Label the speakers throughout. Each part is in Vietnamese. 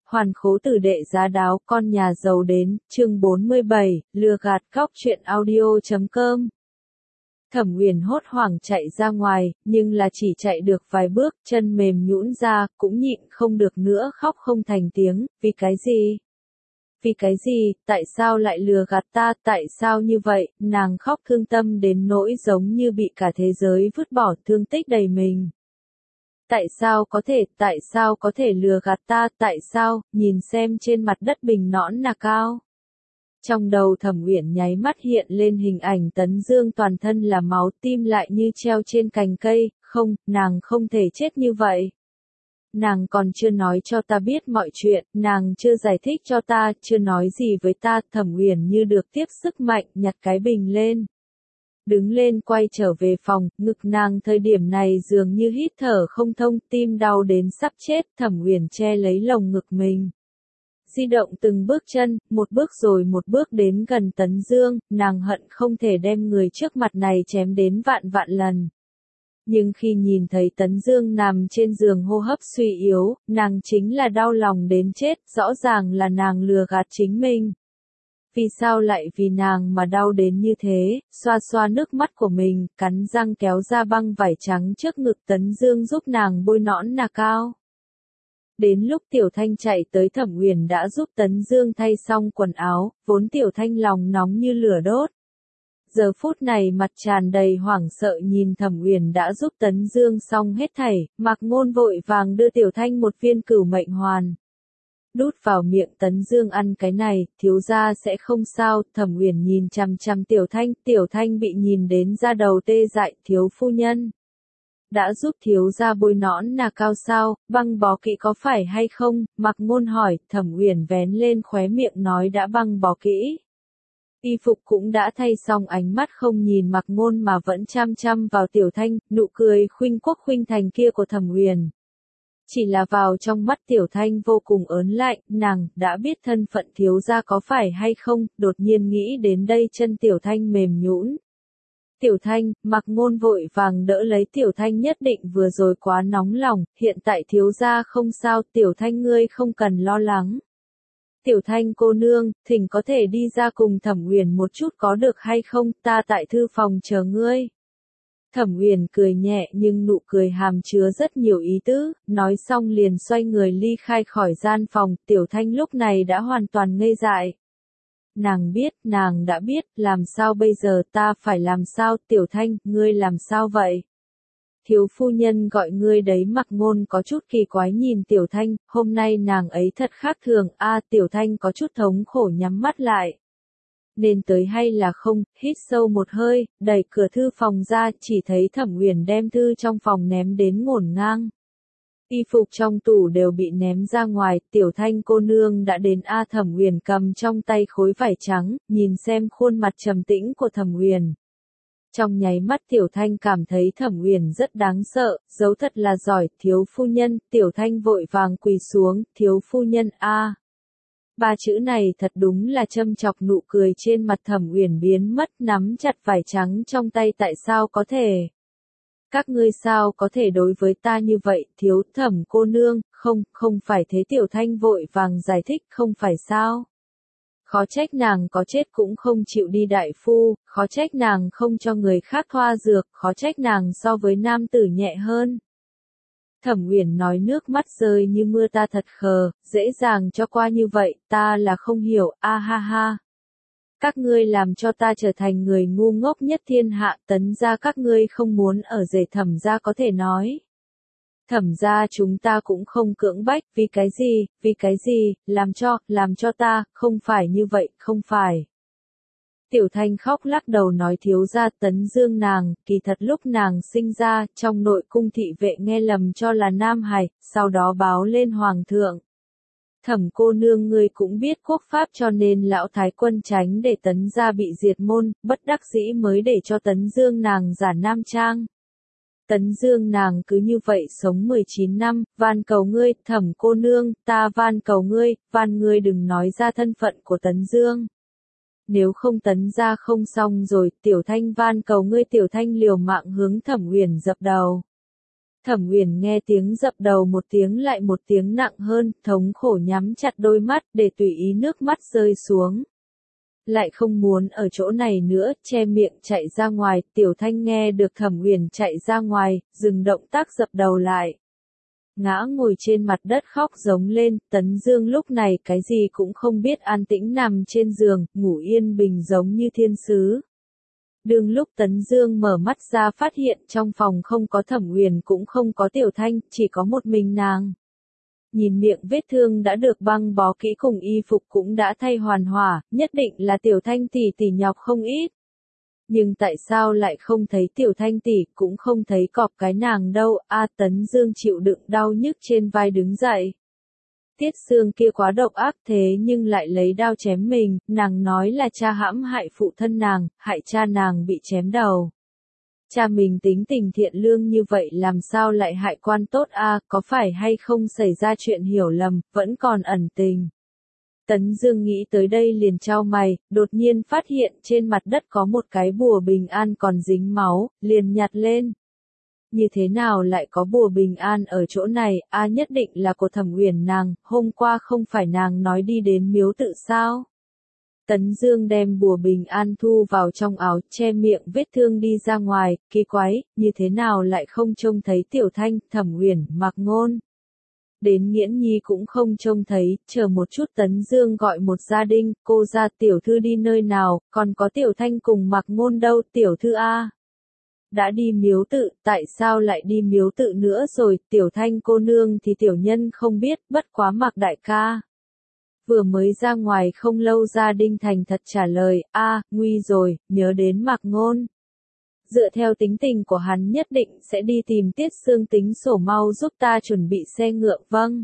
Speaker 1: Hoàn khố tử đệ giá đáo con nhà giàu đến, chương 47, lừa gạt cóc truyện audio.com. Thẩm Uyển hốt hoảng chạy ra ngoài, nhưng là chỉ chạy được vài bước, chân mềm nhũn ra, cũng nhịn không được nữa khóc không thành tiếng, vì cái gì? Vì cái gì, tại sao lại lừa gạt ta, tại sao như vậy, nàng khóc thương tâm đến nỗi giống như bị cả thế giới vứt bỏ, thương tích đầy mình. Tại sao có thể lừa gạt ta, tại sao, nhìn xem trên mặt đất bình nõn nà cao. Trong đầu Thẩm Uyển nháy mắt hiện lên hình ảnh Tấn Dương toàn thân là máu, tim lại như treo trên cành cây, không, nàng không thể chết như vậy. Nàng còn chưa nói cho ta biết mọi chuyện, nàng chưa giải thích cho ta, chưa nói gì với ta, Thẩm Uyển như được tiếp sức mạnh, nhặt cái bình lên. Đứng lên quay trở về phòng, ngực nàng thời điểm này dường như hít thở không thông, tim đau đến sắp chết, Thẩm Uyển che lấy lồng ngực mình. Di động từng bước chân, một bước rồi một bước đến gần Tấn Dương, nàng hận không thể đem người trước mặt này chém đến vạn vạn lần. Nhưng khi nhìn thấy Tấn Dương nằm trên giường hô hấp suy yếu, nàng chính là đau lòng đến chết, rõ ràng là nàng lừa gạt chính mình. Vì sao lại vì nàng mà đau đến như thế, xoa xoa nước mắt của mình, cắn răng kéo ra băng vải trắng trước ngực Tấn Dương giúp nàng bôi nõn nà cao. Đến lúc Tiểu Thanh chạy tới Thẩm Uyển đã giúp Tấn Dương thay xong quần áo, vốn Tiểu Thanh lòng nóng như lửa đốt. Giờ phút này mặt tràn đầy hoảng sợ nhìn Thẩm Uyển đã giúp Tấn Dương xong hết thảy, Mạc Ngôn vội vàng đưa Tiểu Thanh một viên cửu mệnh hoàn. Đút vào miệng Tấn Dương ăn cái này, thiếu gia sẽ không sao, Thẩm Uyển nhìn chằm chằm Tiểu Thanh bị nhìn đến da đầu tê dại, thiếu phu nhân. Đã giúp thiếu gia bôi nõn nà cao sao, băng bó kỹ có phải hay không, Mạc Ngôn hỏi, Thẩm Uyển vén lên khóe miệng nói đã băng bó kỹ. Y phục cũng đã thay xong, ánh mắt không nhìn Mạc Ngôn mà vẫn chăm chăm vào Tiểu Thanh, nụ cười khuynh quốc khuynh thành kia của Thẩm Uyển. Chỉ là vào trong mắt Tiểu Thanh vô cùng ớn lạnh, nàng đã biết thân phận thiếu gia có phải hay không, đột nhiên nghĩ đến đây chân Tiểu Thanh mềm nhũn. Tiểu Thanh, Mạc Ngôn vội vàng đỡ lấy Tiểu Thanh, nhất định vừa rồi quá nóng lòng, hiện tại thiếu gia không sao, Tiểu Thanh ngươi không cần lo lắng. Tiểu Thanh cô nương, thỉnh có thể đi ra cùng Thẩm Uyển một chút có được hay không, ta tại thư phòng chờ ngươi. Thẩm Uyển cười nhẹ nhưng nụ cười hàm chứa rất nhiều ý tứ, nói xong liền xoay người ly khai khỏi gian phòng, Tiểu Thanh lúc này đã hoàn toàn ngây dại. Nàng đã biết, làm sao bây giờ, ta phải làm sao, Tiểu Thanh, ngươi làm sao vậy? Thiếu phu nhân gọi ngươi đấy, Mạc Ngôn có chút kỳ quái nhìn Tiểu Thanh, hôm nay nàng ấy thật khác thường, Tiểu Thanh có chút thống khổ nhắm mắt lại. Nên tới hay là không, hít sâu một hơi, đẩy cửa thư phòng ra, chỉ thấy Thẩm Uyển đem thư trong phòng ném đến ngổn ngang. Y phục trong tủ đều bị ném ra ngoài, Tiểu Thanh cô nương đã đến, Thẩm Uyển cầm trong tay khối vải trắng, nhìn xem khuôn mặt trầm tĩnh của Thẩm Uyển. Trong nháy mắt Tiểu Thanh cảm thấy Thẩm Uyển rất đáng sợ, giấu thật là giỏi, thiếu phu nhân, Tiểu Thanh vội vàng quỳ xuống, thiếu phu nhân Ba chữ này thật đúng là châm chọc, nụ cười trên mặt Thẩm Uyển biến mất, nắm chặt vải trắng trong tay, tại sao có thể? Các ngươi sao có thể đối với ta như vậy, thiếu Thẩm cô nương, không phải thế, Tiểu Thanh vội vàng giải thích, không phải sao? Khó trách nàng có chết cũng không chịu đi đại phu, khó trách nàng không cho người khác thoa dược, khó trách nàng so với nam tử nhẹ hơn. Thẩm Uyển nói nước mắt rơi như mưa, ta thật khờ, dễ dàng cho qua như vậy, ta là không hiểu, ha ha. Các ngươi làm cho ta trở thành người ngu ngốc nhất thiên hạ, Tấn gia các ngươi không muốn ở rể Thẩm gia có thể nói. Thẩm gia chúng ta cũng không cưỡng bách, vì cái gì, làm cho ta, không phải như vậy, không phải. Tiểu Thanh khóc lắc đầu nói thiếu gia Tấn Dương nàng, kỳ thật lúc nàng sinh ra, trong nội cung thị vệ nghe lầm cho là nam hài, sau đó báo lên hoàng thượng. Thẩm cô nương ngươi cũng biết quốc pháp cho nên lão thái quân tránh để Tấn gia bị diệt môn, bất đắc dĩ mới để cho Tấn Dương nàng giả nam trang. Tấn Dương nàng cứ như vậy sống 19 năm, van cầu ngươi, Thẩm cô nương, ta van cầu ngươi, van ngươi đừng nói ra thân phận của Tấn Dương. Nếu không Tấn gia không xong rồi, Tiểu Thanh van cầu ngươi, Tiểu Thanh liều mạng hướng Thẩm Uyển dập đầu. Thẩm Uyển nghe tiếng dập đầu một tiếng lại một tiếng nặng hơn, thống khổ nhắm chặt đôi mắt để tùy ý nước mắt rơi xuống. Lại không muốn ở chỗ này nữa, che miệng chạy ra ngoài, Tiểu Thanh nghe được Thẩm Uyển chạy ra ngoài, dừng động tác dập đầu lại. Ngã ngồi trên mặt đất khóc giống lên, Tấn Dương lúc này cái gì cũng không biết, an tĩnh nằm trên giường, ngủ yên bình giống như thiên sứ. Đương lúc Tấn Dương mở mắt ra phát hiện trong phòng không có Thẩm Uyển cũng không có Tiểu Thanh, chỉ có một mình nàng. Nhìn miệng vết thương đã được băng bó kỹ cùng y phục cũng đã thay hoàn hỏa, nhất định là Tiểu Thanh tỷ tỷ nhọc không ít. Nhưng tại sao lại không thấy Tiểu Thanh tỷ, cũng không thấy cọp cái nàng đâu, Tấn Dương chịu đựng đau nhức trên vai đứng dậy. Tiết Sương kia quá độc ác thế nhưng lại lấy đao chém mình, nàng nói là cha hãm hại phụ thân nàng, hại cha nàng bị chém đầu. Cha mình tính tình thiện lương như vậy làm sao lại hại quan tốt có phải hay không xảy ra chuyện hiểu lầm, vẫn còn ẩn tình. Tấn Dương nghĩ tới đây liền chau mày, đột nhiên phát hiện trên mặt đất có một cái bùa bình an còn dính máu, liền nhặt lên. Như thế nào lại có bùa bình an ở chỗ này, nhất định là của Thẩm Uyển nàng, hôm qua không phải nàng nói đi đến miếu tự sao? Tấn Dương đem bùa bình an thu vào trong áo, che miệng vết thương đi ra ngoài, kỳ quái, như thế nào lại không trông thấy Tiểu Thanh, Thẩm Uyển, Mạc Ngôn. Đến Nghiễn Nhi cũng không trông thấy, chờ một chút Tấn Dương gọi một gia đình, cô ra tiểu thư đi nơi nào, còn có Tiểu Thanh cùng Mạc Ngôn đâu, tiểu thư a. Đã đi miếu tự, tại sao lại đi miếu tự nữa rồi, Tiểu Thanh cô nương thì tiểu nhân không biết, bất quá Mạc đại ca. Vừa mới ra ngoài không lâu gia đình thành thật trả lời, nguy rồi, nhớ đến Mạc Ngôn. Dựa theo tính tình của hắn nhất định sẽ đi tìm Tiết Sương tính sổ, mau giúp ta chuẩn bị xe ngựa, vâng.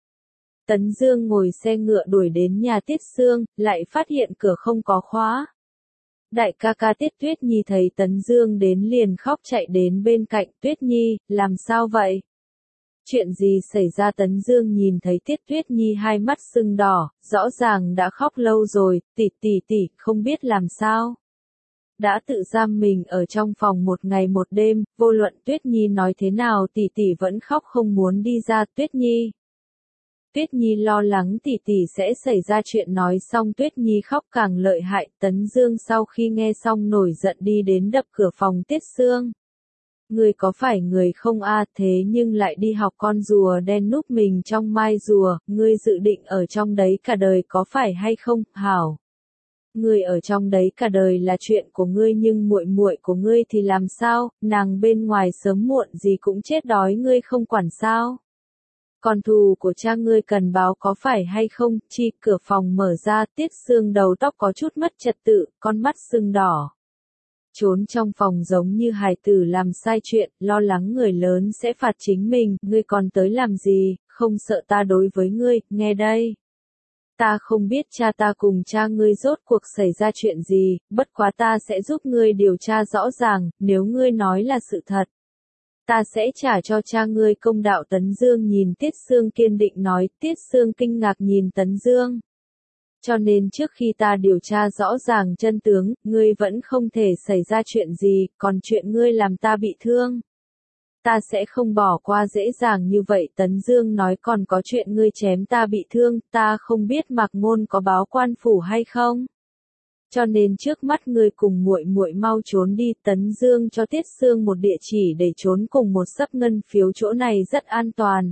Speaker 1: Tấn Dương ngồi xe ngựa đuổi đến nhà Tiết Sương, lại phát hiện cửa không có khóa. Đại ca ca Tiết Tuyết Nhi thấy Tấn Dương đến liền khóc chạy đến bên cạnh, Tuyết Nhi, làm sao vậy? Chuyện gì xảy ra? Tấn Dương nhìn thấy Tiết Tuyết Nhi hai mắt sưng đỏ, rõ ràng đã khóc lâu rồi, tỷ, không biết làm sao. Đã tự giam mình ở trong phòng một ngày một đêm, vô luận Tuyết Nhi nói thế nào tỷ vẫn khóc không muốn đi ra. Tuyết Nhi lo lắng tỷ sẽ xảy ra chuyện, nói xong Tuyết Nhi khóc càng lợi hại. Tấn Dương sau khi nghe xong nổi giận đi đến đập cửa phòng Tiết Sương. Người có phải người không thế nhưng lại đi học con rùa đen núp mình trong mai rùa, ngươi dự định ở trong đấy cả đời có phải hay không, hảo? Ngươi ở trong đấy cả đời là chuyện của ngươi nhưng muội muội của ngươi thì làm sao, nàng bên ngoài sớm muộn gì cũng chết đói ngươi không quản sao? Con thù của cha ngươi cần báo có phải hay không? Cửa phòng mở ra, Tiết Sương đầu tóc có chút mất trật tự, con mắt sưng đỏ. Trốn trong phòng giống như hài tử làm sai chuyện, lo lắng người lớn sẽ phạt chính mình, ngươi còn tới làm gì, không sợ ta đối với ngươi, nghe đây. Ta không biết cha ta cùng cha ngươi rốt cuộc xảy ra chuyện gì, bất quá ta sẽ giúp ngươi điều tra rõ ràng, nếu ngươi nói là sự thật. Ta sẽ trả cho cha ngươi công đạo. Tấn Dương nhìn Tiết Sương kiên định nói. Tiết Sương kinh ngạc nhìn Tấn Dương. Cho nên trước khi ta điều tra rõ ràng chân tướng, ngươi vẫn không thể xảy ra chuyện gì, còn chuyện ngươi làm ta bị thương. Ta sẽ không bỏ qua dễ dàng như vậy. Tấn Dương nói, còn có chuyện ngươi chém ta bị thương, ta không biết Mạc Ngôn có báo quan phủ hay không. Cho nên trước mắt ngươi cùng muội muội mau trốn đi. Tấn Dương cho Tiết Sương một địa chỉ để trốn cùng một xấp ngân phiếu, chỗ này rất an toàn.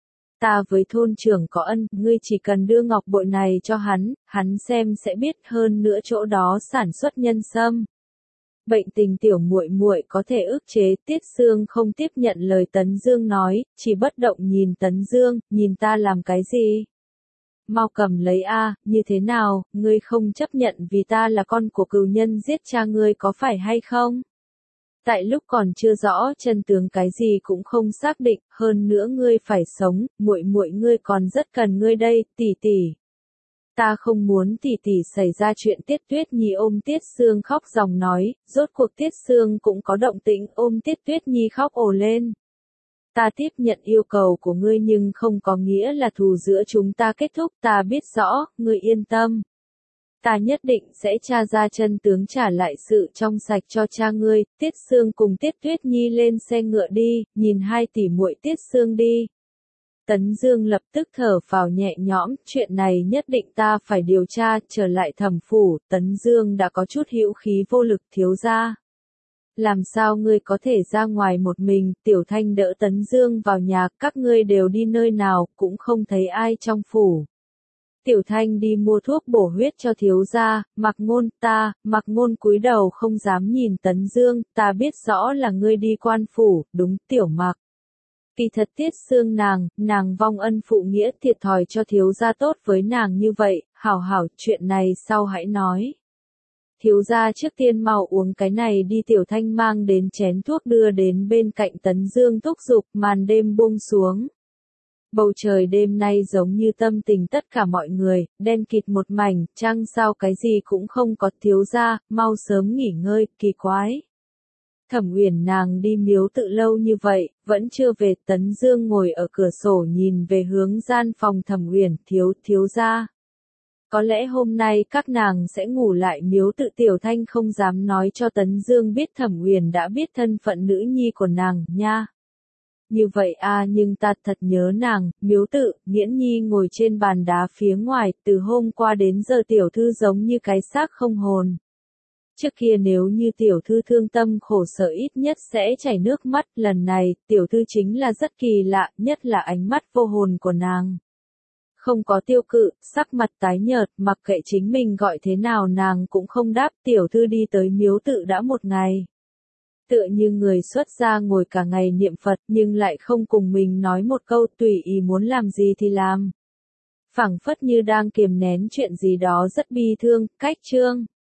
Speaker 1: Ta với thôn trưởng có ân, ngươi chỉ cần đưa ngọc bội này cho hắn xem sẽ biết, hơn nữa chỗ đó sản xuất nhân sâm. Bệnh tình tiểu muội muội có thể ức chế. Tiết Sương không tiếp nhận lời Tấn Dương nói, chỉ bất động nhìn Tấn Dương, nhìn ta làm cái gì? Mau cầm lấy như thế nào, ngươi không chấp nhận vì ta là con của cừu nhân giết cha ngươi có phải hay không? Tại lúc còn chưa rõ chân tướng cái gì cũng không xác định, hơn nữa ngươi phải sống, muội muội ngươi còn rất cần ngươi đây, tỷ. Ta không muốn tỷ xảy ra chuyện. Tiết Tuyết Nhi ôm Tiết Sương khóc ròng nói, rốt cuộc Tiết Sương cũng có động tĩnh, ôm Tiết Tuyết Nhi khóc ồ lên. Ta tiếp nhận yêu cầu của ngươi nhưng không có nghĩa là thù giữa chúng ta kết thúc, ta biết rõ, ngươi yên tâm. Ta nhất định sẽ tra ra chân tướng, trả lại sự trong sạch cho cha ngươi. Tiết Sương cùng Tiết Tuyết Nhi lên xe ngựa đi, nhìn hai tỷ muội Tiết Sương đi. Tấn Dương lập tức thở phào nhẹ nhõm, chuyện này nhất định ta phải điều tra. Trở lại Thẩm phủ, Tấn Dương đã có chút hữu khí vô lực. Thiếu gia, làm sao ngươi có thể ra ngoài một mình? Tiểu Thanh đỡ Tấn Dương vào nhà, các ngươi đều đi nơi nào, cũng không thấy ai trong phủ. Tiểu Thanh đi mua thuốc bổ huyết cho thiếu gia. Mạc Ngôn cúi đầu không dám nhìn Tấn Dương, ta biết rõ là ngươi đi quan phủ, đúng. Tiểu Mạc, kỳ thật Tiết Sương nàng vong ân phụ nghĩa, thiệt thòi cho thiếu gia tốt với nàng như vậy. Hảo, chuyện này sau hãy nói. Thiếu gia trước tiên mau uống cái này đi. Tiểu Thanh mang đến chén thuốc đưa đến bên cạnh Tấn Dương thúc giục. Màn đêm buông xuống. Bầu trời đêm nay giống như tâm tình tất cả mọi người, đen kịt một mảnh, trăng sao cái gì cũng không có. Thiếu gia, mau sớm nghỉ ngơi. Kỳ quái, Thẩm Uyển nàng đi miếu tự lâu như vậy, vẫn chưa về. Tấn Dương ngồi ở cửa sổ nhìn về hướng gian phòng Thẩm Uyển. Thiếu gia, có lẽ hôm nay các nàng sẽ ngủ lại miếu tự. Tiểu Thanh không dám nói cho Tấn Dương biết Thẩm Uyển đã biết thân phận nữ nhi của nàng nha. Như vậy à, nhưng ta thật nhớ nàng. Miếu tự, Nghiễn Nhi ngồi trên bàn đá phía ngoài, từ hôm qua đến giờ tiểu thư giống như cái xác không hồn. Trước kia nếu như tiểu thư thương tâm khổ sở ít nhất sẽ chảy nước mắt, lần này, tiểu thư chính là rất kỳ lạ, nhất là ánh mắt vô hồn của nàng. Không có tiêu cự, sắc mặt tái nhợt, mặc kệ chính mình gọi thế nào nàng cũng không đáp. Tiểu thư đi tới miếu tự đã một ngày. Tựa như người xuất gia ngồi cả ngày niệm Phật nhưng lại không cùng mình nói một câu, tùy ý muốn làm gì thì làm. Phảng phất như đang kiềm nén chuyện gì đó rất bi thương. Cách chương